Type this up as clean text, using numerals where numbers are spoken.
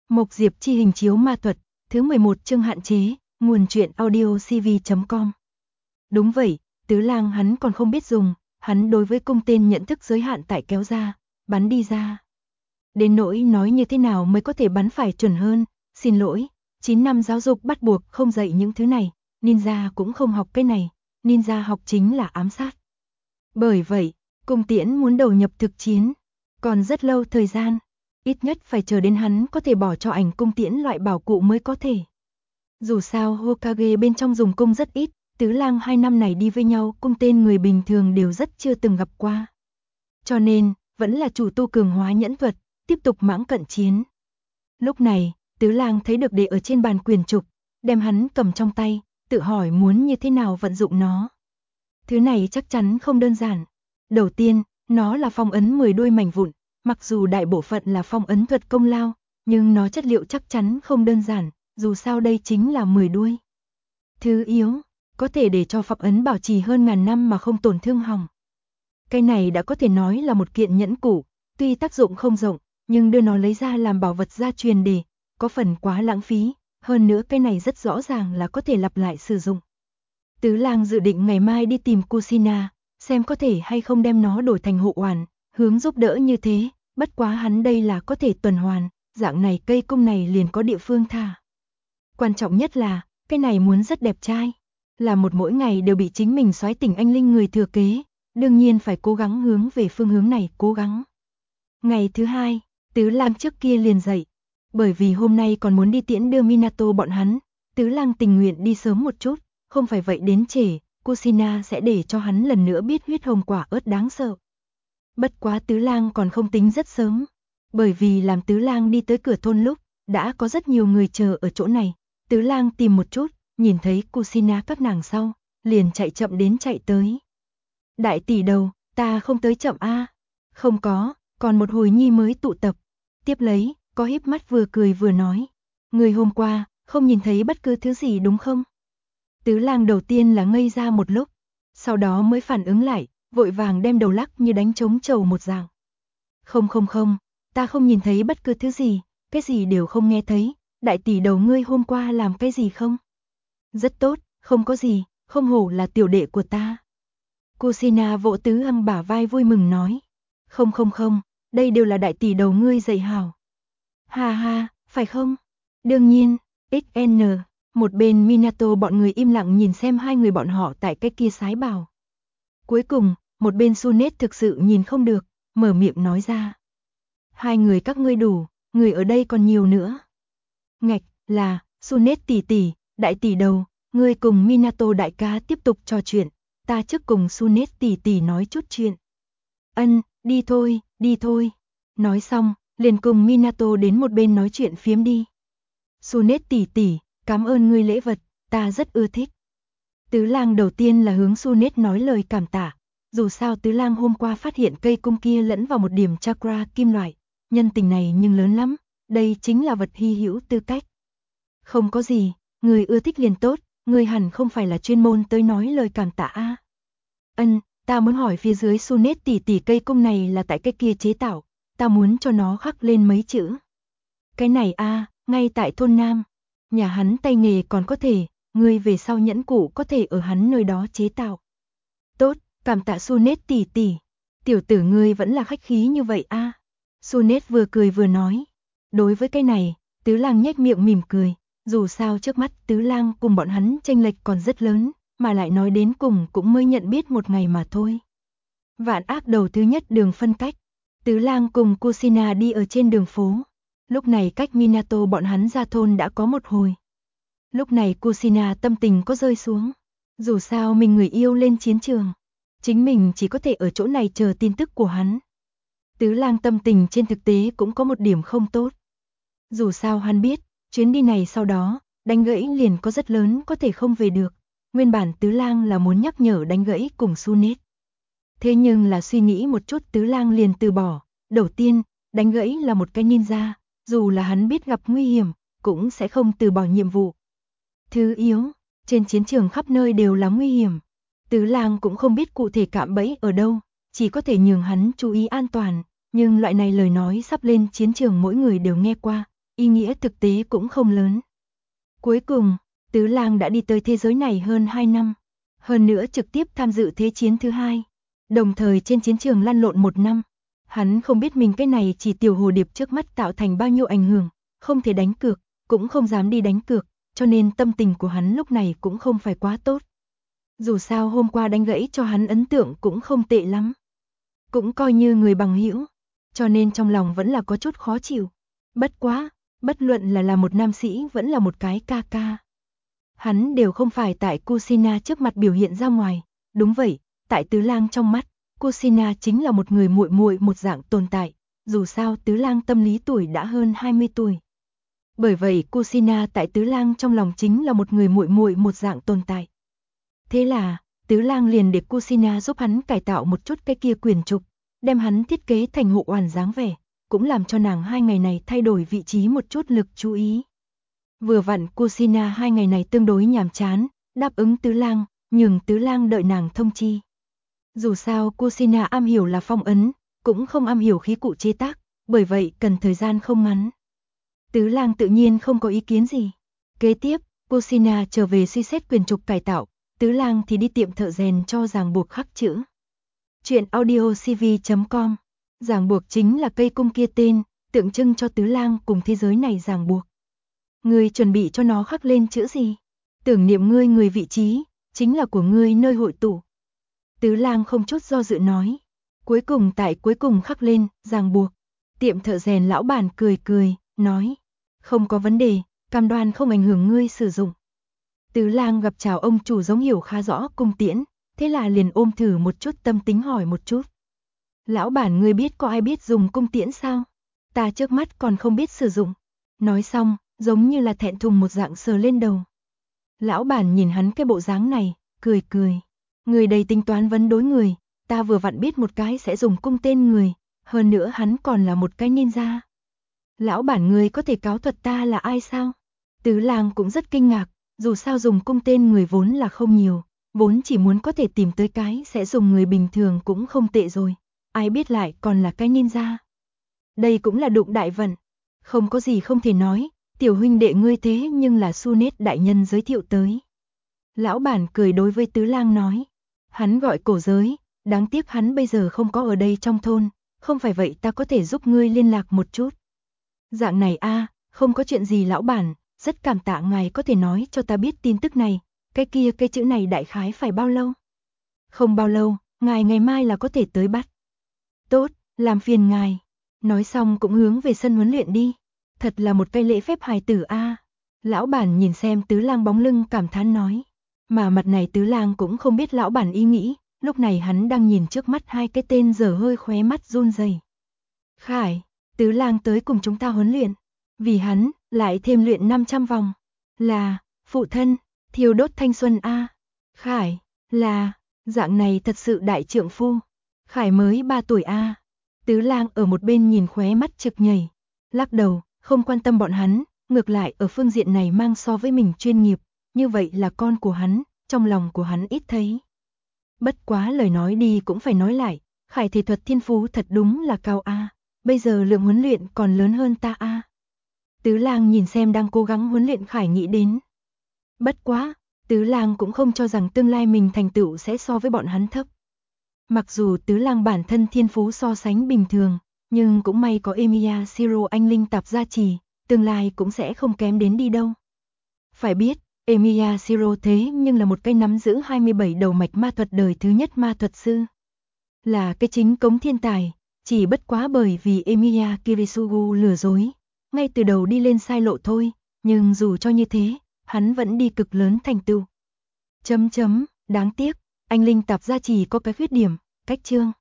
Mộc Diệp chi hình chiếu ma thuật, thứ 11 chương hạn chế, nguồn truyện audio cv.com. Đúng vậy, Tứ Lang hắn còn không biết dùng, hắn đối với cung tên nhận thức giới hạn tại kéo ra, bắn đi ra. Đến nỗi nói như thế nào mới có thể bắn phải chuẩn hơn, xin lỗi, 9 năm giáo dục bắt buộc không dạy những thứ này, ninja cũng không học cái này, ninja học chính là ám sát. Bởi vậy, cung tiễn muốn đầu nhập thực chiến, còn rất lâu thời gian. Ít nhất phải chờ đến hắn có thể bỏ cho ảnh cung tiễn loại bảo cụ mới có thể. Dù sao Hokage bên trong dùng cung rất ít, Tứ Lang 2 năm này đi với nhau cung tên người bình thường đều rất chưa từng gặp qua. Cho nên, vẫn là chủ tu cường hóa nhẫn thuật, tiếp tục mãng cận chiến. Lúc này, Tứ Lang thấy được để ở trên bàn quyền trục, đem hắn cầm trong tay, tự hỏi muốn như thế nào vận dụng nó. Thứ này chắc chắn không đơn giản. Đầu tiên, nó là phong ấn 10 đuôi mảnh vụn. Mặc dù đại bộ phận là phong ấn thuật công lao, nhưng nó chất liệu chắc chắn không đơn giản, dù sao đây chính là 10 đuôi. Thứ yếu, có thể để cho phong ấn bảo trì hơn ngàn năm mà không tổn thương hỏng. Cái này đã có thể nói là một kiện nhẫn cụ, tuy tác dụng không rộng, nhưng đưa nó lấy ra làm bảo vật gia truyền để, có phần quá lãng phí, hơn nữa cái này rất rõ ràng là có thể lặp lại sử dụng. Tứ Lang dự định ngày mai đi tìm Kushina, xem có thể hay không đem nó đổi thành hộ oản, hướng giúp đỡ như thế. Bất quá hắn đây là có thể tuần hoàn, dạng này cây cung này liền có địa phương thả. Quan trọng nhất là, cái này muốn rất đẹp trai. Là một mỗi ngày đều bị chính mình xoáy tỉnh anh linh người thừa kế, đương nhiên phải cố gắng hướng về phương hướng này cố gắng. Ngày thứ hai, Tứ Lang trước kia liền dậy. Bởi vì hôm nay còn muốn đi tiễn đưa Minato bọn hắn, Tứ Lang tình nguyện đi sớm một chút, không phải vậy đến trễ, Kushina sẽ để cho hắn lần nữa biết huyết hồng quả ớt đáng sợ. Bất quá Tứ Lang còn không tính rất sớm, bởi vì làm Tứ Lang đi tới cửa thôn lúc, đã có rất nhiều người chờ ở chỗ này. Tứ Lang tìm một chút, nhìn thấy Kushina các nàng sau, liền chạy chậm đến chạy tới. Đại tỷ đầu, ta không tới chậm a? Không có, còn một hồi nhi mới tụ tập. Tiếp lấy, có híp mắt vừa cười vừa nói, người hôm qua, không nhìn thấy bất cứ thứ gì đúng không? Tứ Lang đầu tiên là ngây ra một lúc, sau đó mới phản ứng lại, vội vàng đem đầu lắc như đánh trống trầu một dạng. Không, ta không nhìn thấy bất cứ thứ gì, cái gì đều không nghe thấy, đại tỷ đầu ngươi hôm qua làm cái gì không? Rất tốt, không có gì, không hổ là tiểu đệ của ta. Kushina vỗ Tứ Lang bả vai vui mừng nói. Không, đây đều là đại tỷ đầu ngươi dạy hảo. Ha ha, phải không? Đương nhiên, XN, một bên Minato bọn người im lặng nhìn xem hai người bọn họ tại cái kia sái bảo. Cuối cùng, một bên Tsunade thực sự nhìn không được, mở miệng nói ra. Hai người các ngươi đủ, người ở đây còn nhiều nữa. Ngạch, là, Tsunade tỷ tỷ, đại tỷ đầu, ngươi cùng Minato đại ca tiếp tục trò chuyện, ta trước cùng Tsunade tỷ tỷ nói chút chuyện. Ân, đi thôi. Nói xong, liền cùng Minato đến một bên nói chuyện phiếm đi. Tsunade tỷ tỷ, cảm ơn ngươi lễ vật, ta rất ưa thích. Tứ Lang đầu tiên là hướng Tsunade nói lời cảm tạ. Dù sao Tứ Lang hôm qua phát hiện cây cung kia lẫn vào một điểm chakra kim loại, nhân tình này nhưng lớn lắm, đây chính là vật hy hữu tư cách. Không có gì, người ưa thích liền tốt, người hẳn không phải là chuyên môn tới nói lời cảm tạ a. Ân, ta muốn hỏi phía dưới Tsunade tỷ tỷ cây cung này là tại cái kia chế tạo, ta muốn cho nó khắc lên mấy chữ. Cái này a, ngay tại thôn Nam, nhà hắn tay nghề còn có thể, người về sau nhẫn cụ có thể ở hắn nơi đó chế tạo. Tốt, cảm tạ Tsunade tỷ tỷ, tiểu tử ngươi vẫn là khách khí như vậy a. Tsunade vừa cười vừa nói. Đối với cái này, Tứ Lang nhếch miệng mỉm cười, dù sao trước mắt Tứ Lang cùng bọn hắn chênh lệch còn rất lớn, mà lại nói đến cùng cũng mới nhận biết một ngày mà thôi. Vạn ác đầu thứ nhất đường phân cách, Tứ Lang cùng Kushina đi ở trên đường phố. Lúc này cách Minato bọn hắn ra thôn đã có một hồi. Lúc này Kushina tâm tình có rơi xuống. Dù sao mình người yêu lên chiến trường, chính mình chỉ có thể ở chỗ này chờ tin tức của hắn. Tứ Lang tâm tình trên thực tế cũng có một điểm không tốt. Dù sao hắn biết, chuyến đi này sau đó, đánh gãy liền có rất lớn có thể không về được. Nguyên bản Tứ Lang là muốn nhắc nhở đánh gãy cùng Tsunade. Thế nhưng là suy nghĩ một chút Tứ Lang liền từ bỏ. Đầu tiên, đánh gãy là một cái ninja, dù là hắn biết gặp nguy hiểm, cũng sẽ không từ bỏ nhiệm vụ. Thứ yếu, trên chiến trường khắp nơi đều là nguy hiểm. Tứ Lang cũng không biết cụ thể cạm bẫy ở đâu, chỉ có thể nhường hắn chú ý an toàn, nhưng loại này lời nói sắp lên chiến trường mỗi người đều nghe qua, ý nghĩa thực tế cũng không lớn. Cuối cùng, Tứ Lang đã đi tới thế giới này hơn 2 năm, hơn nữa trực tiếp tham dự Thế chiến thứ hai, đồng thời trên chiến trường lăn lộn 1 năm. Hắn không biết mình cái này chỉ tiểu hồ điệp trước mắt tạo thành bao nhiêu ảnh hưởng, không thể đánh cược, cũng không dám đi đánh cược, cho nên tâm tình của hắn lúc này cũng không phải quá tốt. Dù sao hôm qua đánh gãy cho hắn ấn tượng cũng không tệ lắm, cũng coi như người bằng hữu, cho nên trong lòng vẫn là có chút khó chịu. Bất quá, bất luận là một nam sĩ vẫn là một cái ca ca, hắn đều không phải tại Kushina trước mặt biểu hiện ra ngoài. Đúng vậy, tại Tứ Lang trong mắt, Kushina chính là một người muội muội một dạng tồn tại, dù sao Tứ Lang tâm lý tuổi đã hơn 20 tuổi. Bởi vậy Kushina tại Tứ Lang trong lòng chính là một người muội muội một dạng tồn tại. Thế là, Tứ Lang liền để Kushina giúp hắn cải tạo một chút cái kia quyển trục, đem hắn thiết kế thành hộ oản dáng vẻ, cũng làm cho nàng 2 ngày này thay đổi vị trí một chút lực chú ý. Vừa vặn Kushina 2 ngày này tương đối nhàm chán, đáp ứng Tứ Lang, nhường Tứ Lang đợi nàng thông chi. Dù sao Kushina am hiểu là phong ấn, cũng không am hiểu khí cụ chế tác, bởi vậy cần thời gian không ngắn. Tứ Lang tự nhiên không có ý kiến gì. Kế tiếp, Kushina trở về suy xét quyền trục cải tạo, Tứ Lang thì đi tiệm thợ rèn cho ràng buộc khắc chữ. Chuyện audio cv.com. Ràng buộc chính là cây cung kia tên, tượng trưng cho Tứ Lang cùng thế giới này ràng buộc. Ngươi chuẩn bị cho nó khắc lên chữ gì? Tưởng niệm ngươi người vị trí, chính là của ngươi nơi hội tụ. Tứ Lang không chút do dự nói. Cuối cùng khắc lên, ràng buộc. Tiệm thợ rèn lão bản cười cười, nói. Không có vấn đề, cam đoan không ảnh hưởng ngươi sử dụng. Tứ Lang gặp chào ông chủ giống hiểu khá rõ cung tiễn, thế là liền ôm thử một chút tâm tính hỏi một chút. Lão bản ngươi biết có ai biết dùng cung tiễn sao? Ta trước mắt còn không biết sử dụng. Nói xong, giống như là thẹn thùng một dạng sờ lên đầu. Lão bản nhìn hắn cái bộ dáng này, cười cười. Người đầy tính toán vấn đối người, ta vừa vặn biết một cái sẽ dùng cung tên người, hơn nữa hắn còn là một cái ninja. Lão bản người có thể cáo thuật ta là ai sao? Tứ Lang cũng rất kinh ngạc, dù sao dùng cung tên người vốn là không nhiều, vốn chỉ muốn có thể tìm tới cái sẽ dùng người bình thường cũng không tệ rồi, ai biết lại còn là cái ninja. Đây cũng là đụng đại vận, không có gì không thể nói, tiểu huynh đệ ngươi thế nhưng là Sunet đại nhân giới thiệu tới. Lão bản cười đối với Tứ Lang nói, hắn gọi Cổ Giới, đáng tiếc hắn bây giờ không có ở đây trong thôn, không phải vậy ta có thể giúp ngươi liên lạc một chút. Dạng này a, không có chuyện gì lão bản, rất cảm tạ ngài có thể nói cho ta biết tin tức này, cái chữ này đại khái phải bao lâu? Không bao lâu, ngài ngày mai là có thể tới bắt. Tốt, làm phiền ngài. Nói xong cũng hướng về sân huấn luyện đi. Thật là một cây lễ phép hài tử a. Lão bản nhìn xem Tứ Lang bóng lưng cảm thán nói. Mà mặt này Tứ Lang cũng không biết lão bản ý nghĩ, lúc này hắn đang nhìn trước mắt 2 cái tên dở hơi khóe mắt run rẩy. Khải, Tứ Lang tới cùng chúng ta huấn luyện, vì hắn lại thêm luyện 500 vòng. Là, phụ thân, thiêu đốt thanh xuân a. Khải, là, dạng này thật sự đại trượng phu. Khải mới 3 tuổi a. Tứ Lang ở một bên nhìn khóe mắt trực nhảy, lắc đầu, không quan tâm bọn hắn, ngược lại ở phương diện này mang so với mình chuyên nghiệp, như vậy là con của hắn, trong lòng của hắn ít thấy. Bất quá lời nói đi cũng phải nói lại, Khải thể thuật thiên phú thật đúng là cao a, bây giờ lượng huấn luyện còn lớn hơn ta a. Tứ Lang nhìn xem đang cố gắng huấn luyện Khải nghĩ đến. Bất quá, Tứ Lang cũng không cho rằng tương lai mình thành tựu sẽ so với bọn hắn thấp. Mặc dù Tứ Lang bản thân thiên phú so sánh bình thường, nhưng cũng may có Emiya Shiro anh linh tạp gia trì, tương lai cũng sẽ không kém đến đi đâu. Phải biết, Emiya Shiro thế nhưng là một cái nắm giữ 27 đầu mạch ma thuật đời thứ nhất ma thuật sư. Là cái chính cống thiên tài, chỉ bất quá bởi vì Emiya Kirisugu lừa dối, ngay từ đầu đi lên sai lộ thôi, nhưng dù cho như thế, hắn vẫn đi cực lớn thành tựu. Đáng tiếc, anh linh tạp gia trì có cái khuyết điểm, cách chương.